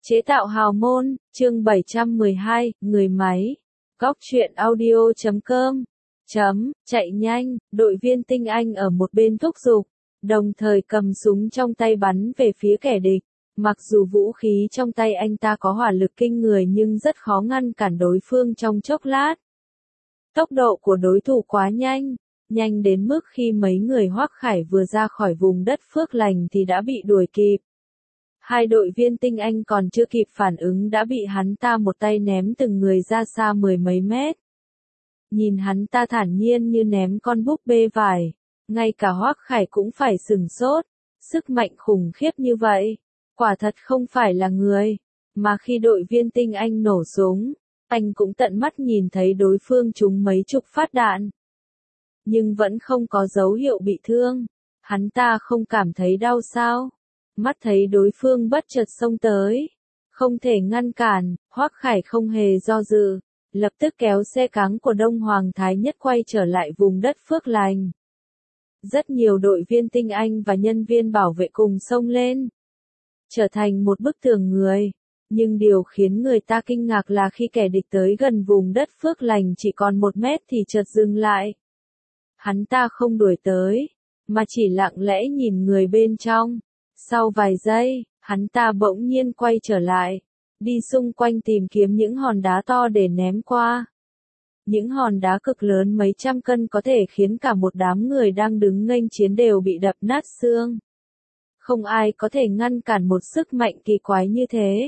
Chế tạo hào môn, chương 712, người máy. Góc truyện audio.com. Chạy nhanh, đội viên tinh anh ở một bên thúc giục, đồng thời cầm súng trong tay bắn về phía kẻ địch. Mặc dù vũ khí trong tay anh ta có hỏa lực kinh người nhưng rất khó ngăn cản đối phương trong chốc lát. Tốc độ của đối thủ quá nhanh, nhanh đến mức khi mấy người Hoắc Khải vừa ra khỏi vùng đất Phước Lành thì đã bị đuổi kịp. Hai đội viên tinh anh còn chưa kịp phản ứng đã bị hắn ta một tay ném từng người ra xa mười mấy mét. Nhìn hắn ta thản nhiên như ném con búp bê vải, ngay cả Hoắc Khải cũng phải sửng sốt, sức mạnh khủng khiếp như vậy, quả thật không phải là người. Mà khi đội viên tinh anh nổ súng, anh cũng tận mắt nhìn thấy đối phương trúng mấy chục phát đạn. Nhưng vẫn không có dấu hiệu bị thương, hắn ta không cảm thấy đau sao? Mắt thấy đối phương bất chợt xông tới, không thể ngăn cản, Hoắc Khải không hề do dự, lập tức kéo xe cáng của Đông Hoàng Thái Nhất quay trở lại vùng đất Phước Lành. Rất nhiều đội viên tinh anh và nhân viên bảo vệ cùng xông lên, trở thành một bức tường người. Nhưng điều khiến người ta kinh ngạc là khi kẻ địch tới gần vùng đất Phước Lành chỉ còn 1 mét thì chợt dừng lại. Hắn ta không đuổi tới, mà chỉ lặng lẽ nhìn người bên trong. Sau vài giây, hắn ta bỗng nhiên quay trở lại, đi xung quanh tìm kiếm những hòn đá to để ném qua. Những hòn đá cực lớn mấy trăm cân có thể khiến cả một đám người đang đứng nghênh chiến đều bị đập nát xương. Không ai có thể ngăn cản một sức mạnh kỳ quái như thế.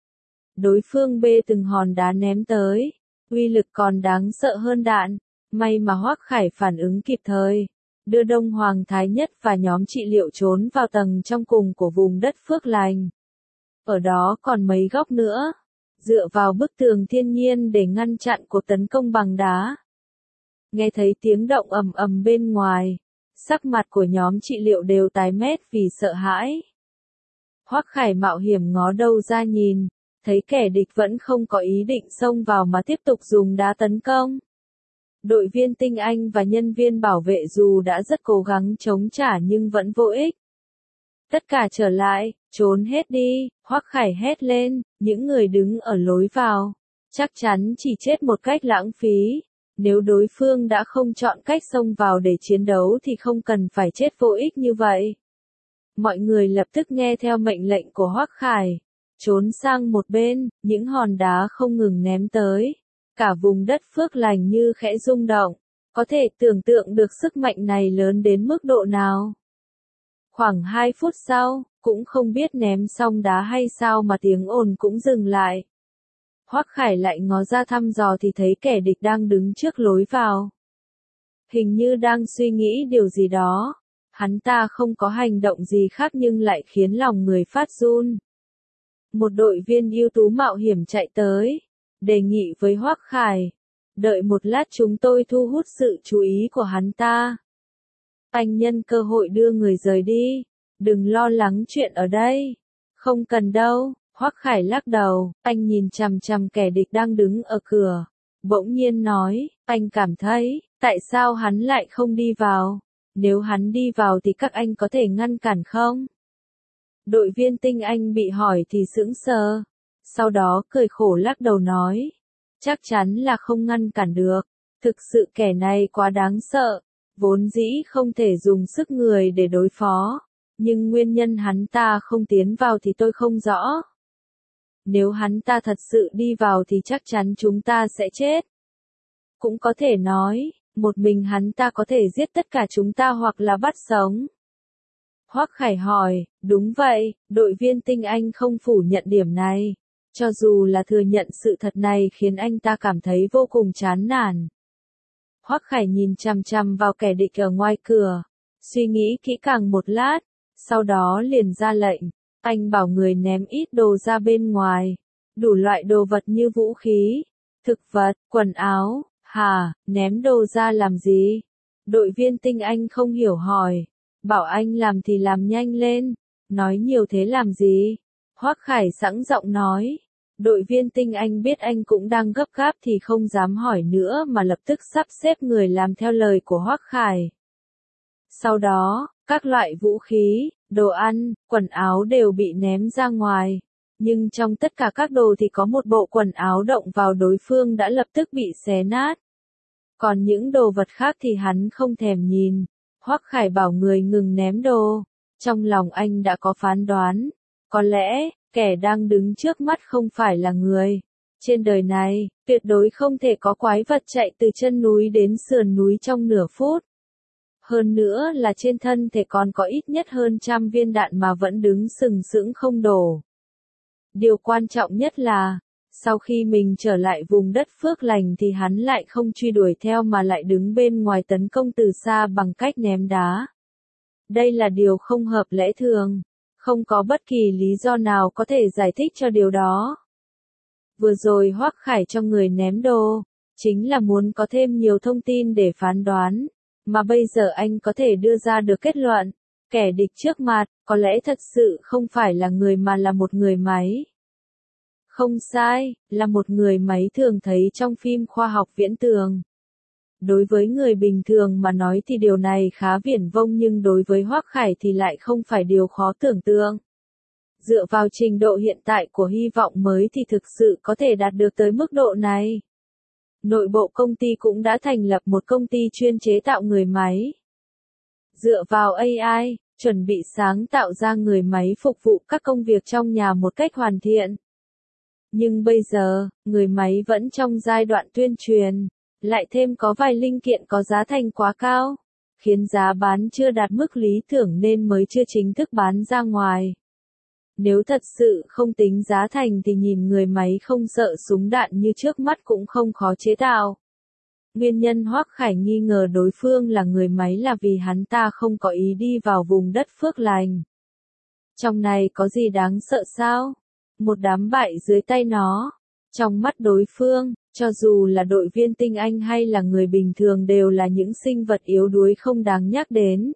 Đối phương bê từng hòn đá ném tới, uy lực còn đáng sợ hơn đạn. May mà Hoắc Khải phản ứng kịp thời, đưa Đông Hoàng Thái Nhất và nhóm trị liệu trốn vào tầng trong cùng của vùng đất Phước Lành. Ở đó còn mấy góc nữa, dựa vào bức tường thiên nhiên để ngăn chặn cuộc tấn công bằng đá. Nghe thấy tiếng động ầm ầm bên ngoài, sắc mặt của nhóm trị liệu đều tái mét vì sợ hãi. Hoắc Khải mạo hiểm ngó đầu ra nhìn, thấy kẻ địch vẫn không có ý định xông vào mà tiếp tục dùng đá tấn công. Đội viên tinh anh và nhân viên bảo vệ dù đã rất cố gắng chống trả nhưng vẫn vô ích. Tất cả trở lại, trốn hết đi, Hoắc Khải hét lên, những người đứng ở lối vào, chắc chắn chỉ chết một cách lãng phí. Nếu đối phương đã không chọn cách xông vào để chiến đấu thì không cần phải chết vô ích như vậy. Mọi người lập tức nghe theo mệnh lệnh của Hoắc Khải, trốn sang một bên, những hòn đá không ngừng ném tới. Cả vùng đất Phước Lành như khẽ rung động, có thể tưởng tượng được sức mạnh này lớn đến mức độ nào. Khoảng 2 phút sau, cũng không biết ném xong đá hay sao mà tiếng ồn cũng dừng lại. Hoắc Khải lại ngó ra thăm dò thì thấy kẻ địch đang đứng trước lối vào. Hình như đang suy nghĩ điều gì đó, hắn ta không có hành động gì khác nhưng lại khiến lòng người phát run. Một đội viên ưu tú mạo hiểm chạy tới, đề nghị với Hoắc Khải, đợi một lát chúng tôi thu hút sự chú ý của hắn ta. Anh nhân cơ hội đưa người rời đi, đừng lo lắng chuyện ở đây. Không cần đâu, Hoắc Khải lắc đầu, anh nhìn chằm chằm kẻ địch đang đứng ở cửa, bỗng nhiên nói, anh cảm thấy, tại sao hắn lại không đi vào? Nếu hắn đi vào thì các anh có thể ngăn cản không? Đội viên tinh anh bị hỏi thì sững sờ. Sau đó cười khổ lắc đầu nói, chắc chắn là không ngăn cản được, thực sự kẻ này quá đáng sợ, vốn dĩ không thể dùng sức người để đối phó, nhưng nguyên nhân hắn ta không tiến vào thì tôi không rõ. Nếu hắn ta thật sự đi vào thì chắc chắn chúng ta sẽ chết. Cũng có thể nói, một mình hắn ta có thể giết tất cả chúng ta hoặc là bắt sống. Hoắc Khải hỏi, đúng vậy, đội viên tinh anh không phủ nhận điểm này. Cho dù là thừa nhận sự thật này khiến anh ta cảm thấy vô cùng chán nản. Hoắc Khải nhìn chằm chằm vào kẻ địch ở ngoài cửa, suy nghĩ kỹ càng một lát, sau đó liền ra lệnh, anh bảo người ném ít đồ ra bên ngoài, đủ loại đồ vật như vũ khí, thực vật, quần áo. Hả, ném đồ ra làm gì? Đội viên tinh anh không hiểu hỏi, bảo anh làm thì làm nhanh lên, nói nhiều thế làm gì? Hoắc Khải sẵn giọng nói, đội viên tinh anh biết anh cũng đang gấp gáp thì không dám hỏi nữa mà lập tức sắp xếp người làm theo lời của Hoắc Khải. Sau đó, các loại vũ khí, đồ ăn, quần áo đều bị ném ra ngoài, Nhưng trong tất cả các đồ thì có một bộ quần áo động vào đối phương đã lập tức bị xé nát. Còn những đồ vật khác thì hắn không thèm nhìn. Hoắc Khải bảo người ngừng ném đồ. Trong lòng anh đã có phán đoán. Có lẽ, kẻ đang đứng trước mắt không phải là người. Trên đời này, tuyệt đối không thể có quái vật chạy từ chân núi đến sườn núi trong nửa phút. Hơn nữa là trên thân thể còn có ít nhất hơn 100 viên đạn mà vẫn đứng sừng sững không đổ. Điều quan trọng nhất là, sau khi mình trở lại vùng đất Phước Lành thì hắn lại không truy đuổi theo mà lại đứng bên ngoài tấn công từ xa bằng cách ném đá. Đây là điều không hợp lẽ thường. Không có bất kỳ lý do nào có thể giải thích cho điều đó. Vừa rồi Hoắc Khải cho người ném đồ, chính là muốn có thêm nhiều thông tin để phán đoán, mà bây giờ anh có thể đưa ra được kết luận, kẻ địch trước mặt, có lẽ thật sự không phải là người mà là một người máy. Không sai, là một người máy thường thấy trong phim khoa học viễn tưởng. Đối với người bình thường mà nói thì điều này khá viển vông nhưng đối với Hoắc Khải thì lại không phải điều khó tưởng tượng. Dựa vào trình độ hiện tại của hy vọng mới thì thực sự có thể đạt được tới mức độ này. Nội bộ công ty cũng đã thành lập một công ty chuyên chế tạo người máy. Dựa vào AI, chuẩn bị sáng tạo ra người máy phục vụ các công việc trong nhà một cách hoàn thiện. Nhưng bây giờ, người máy vẫn trong giai đoạn tuyên truyền, lại thêm có vài linh kiện có giá thành quá cao, khiến giá bán chưa đạt mức lý tưởng nên mới chưa chính thức bán ra ngoài. Nếu thật sự không tính giá thành thì nhìn người máy không sợ súng đạn như trước mắt cũng không khó chế tạo. Nguyên nhân Hoắc Khải nghi ngờ đối phương là người máy là vì hắn ta không có ý đi vào vùng đất Phước Lành. Trong này có gì đáng sợ sao? Một đám bại dưới tay nó. Trong mắt đối phương, cho dù là đội viên tinh anh hay là người bình thường đều là những sinh vật yếu đuối không đáng nhắc đến.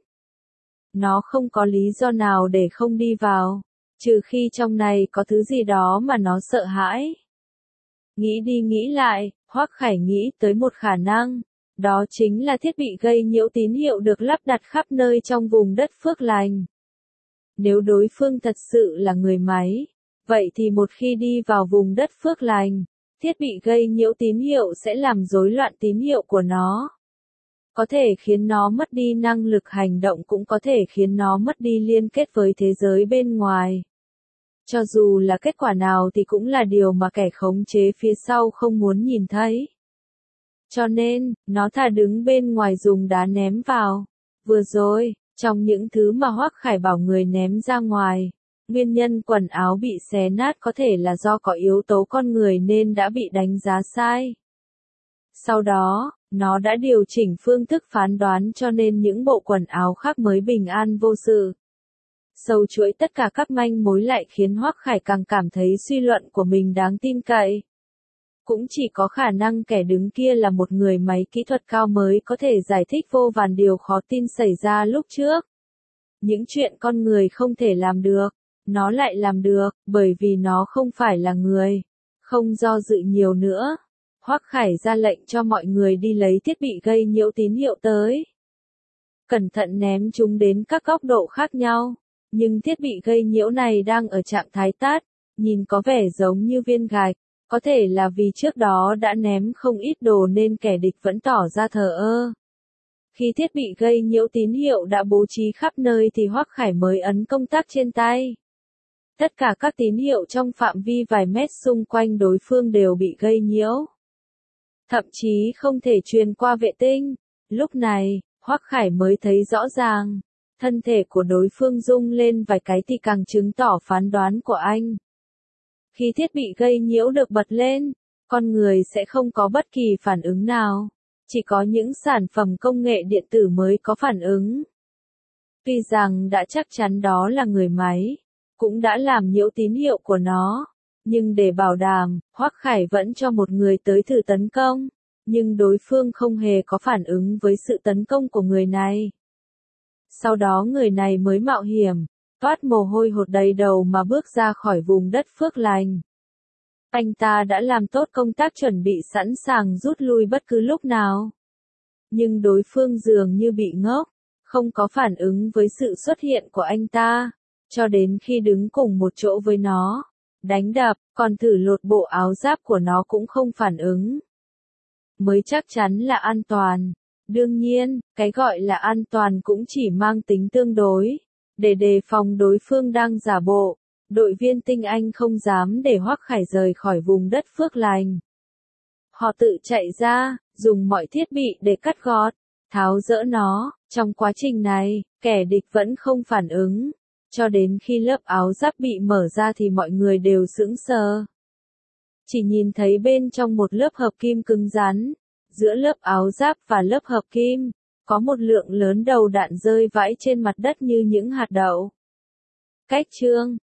Nó không có lý do nào để không đi vào, trừ khi trong này có thứ gì đó mà nó sợ hãi. Nghĩ đi nghĩ lại, Hoắc Khải nghĩ tới một khả năng, đó chính là thiết bị gây nhiễu tín hiệu được lắp đặt khắp nơi trong vùng đất Phước Lành. Nếu đối phương thật sự là người máy, vậy thì một khi đi vào vùng đất Phước Lành, thiết bị gây nhiễu tín hiệu sẽ làm rối loạn tín hiệu của nó. Có thể khiến nó mất đi năng lực hành động cũng có thể khiến nó mất đi liên kết với thế giới bên ngoài. Cho dù là kết quả nào thì cũng là điều mà kẻ khống chế phía sau không muốn nhìn thấy. Cho nên, nó thà đứng bên ngoài dùng đá ném vào. Vừa rồi, trong những thứ mà Hoắc Khải bảo người ném ra ngoài, nguyên nhân quần áo bị xé nát có thể là do có yếu tố con người nên đã bị đánh giá sai. Sau đó, nó đã điều chỉnh phương thức phán đoán cho nên những bộ quần áo khác mới bình an vô sự. Sâu chuỗi tất cả các manh mối lại khiến Hoắc Khải càng cảm thấy suy luận của mình đáng tin cậy. Cũng chỉ có khả năng kẻ đứng kia là một người máy kỹ thuật cao mới có thể giải thích vô vàn điều khó tin xảy ra lúc trước. Những chuyện con người không thể làm được, nó lại làm được, bởi vì nó không phải là người. Không do dự nhiều nữa, Hoắc Khải ra lệnh cho mọi người đi lấy thiết bị gây nhiễu tín hiệu tới. Cẩn thận ném chúng đến các góc độ khác nhau, nhưng thiết bị gây nhiễu này đang ở trạng thái tắt, nhìn có vẻ giống như viên gạch, có thể là vì trước đó đã ném không ít đồ nên kẻ địch vẫn tỏ ra thờ ơ. Khi thiết bị gây nhiễu tín hiệu đã bố trí khắp nơi thì Hoắc Khải mới ấn công tắc trên tay. Tất cả các tín hiệu trong phạm vi vài mét xung quanh đối phương đều bị gây nhiễu. Thậm chí không thể truyền qua vệ tinh. Lúc này, Hoắc Khải mới thấy rõ ràng, thân thể của đối phương rung lên vài cái thì càng chứng tỏ phán đoán của anh. Khi thiết bị gây nhiễu được bật lên, con người sẽ không có bất kỳ phản ứng nào. Chỉ có những sản phẩm công nghệ điện tử mới có phản ứng. Tuy rằng đã chắc chắn đó là người máy, cũng đã làm nhiễu tín hiệu của nó, nhưng để bảo đảm, Hoắc Khải vẫn cho một người tới thử tấn công, nhưng đối phương không hề có phản ứng với sự tấn công của người này. Sau đó người này mới mạo hiểm, toát mồ hôi hột đầy đầu mà bước ra khỏi vùng đất Phước Lành. Anh ta đã làm tốt công tác chuẩn bị sẵn sàng rút lui bất cứ lúc nào. Nhưng đối phương dường như bị ngốc, không có phản ứng với sự xuất hiện của anh ta, cho đến khi đứng cùng một chỗ với nó. đánh đập, còn thử lột bộ áo giáp của nó cũng không phản ứng. Mới chắc chắn là an toàn. Đương nhiên, cái gọi là an toàn cũng chỉ mang tính tương đối. Để đề phòng đối phương đang giả bộ, đội viên tinh Anh không dám để Hoắc Khải rời khỏi vùng đất Phước Lành. Họ tự chạy ra, dùng mọi thiết bị để cắt gọt, tháo dỡ nó. Trong quá trình này, kẻ địch vẫn không phản ứng. Cho đến khi lớp áo giáp bị mở ra thì mọi người đều sững sờ. Chỉ nhìn thấy bên trong một lớp hợp kim cứng rắn, giữa lớp áo giáp và lớp hợp kim, có một lượng lớn đầu đạn rơi vãi trên mặt đất như những hạt đậu. Cách chương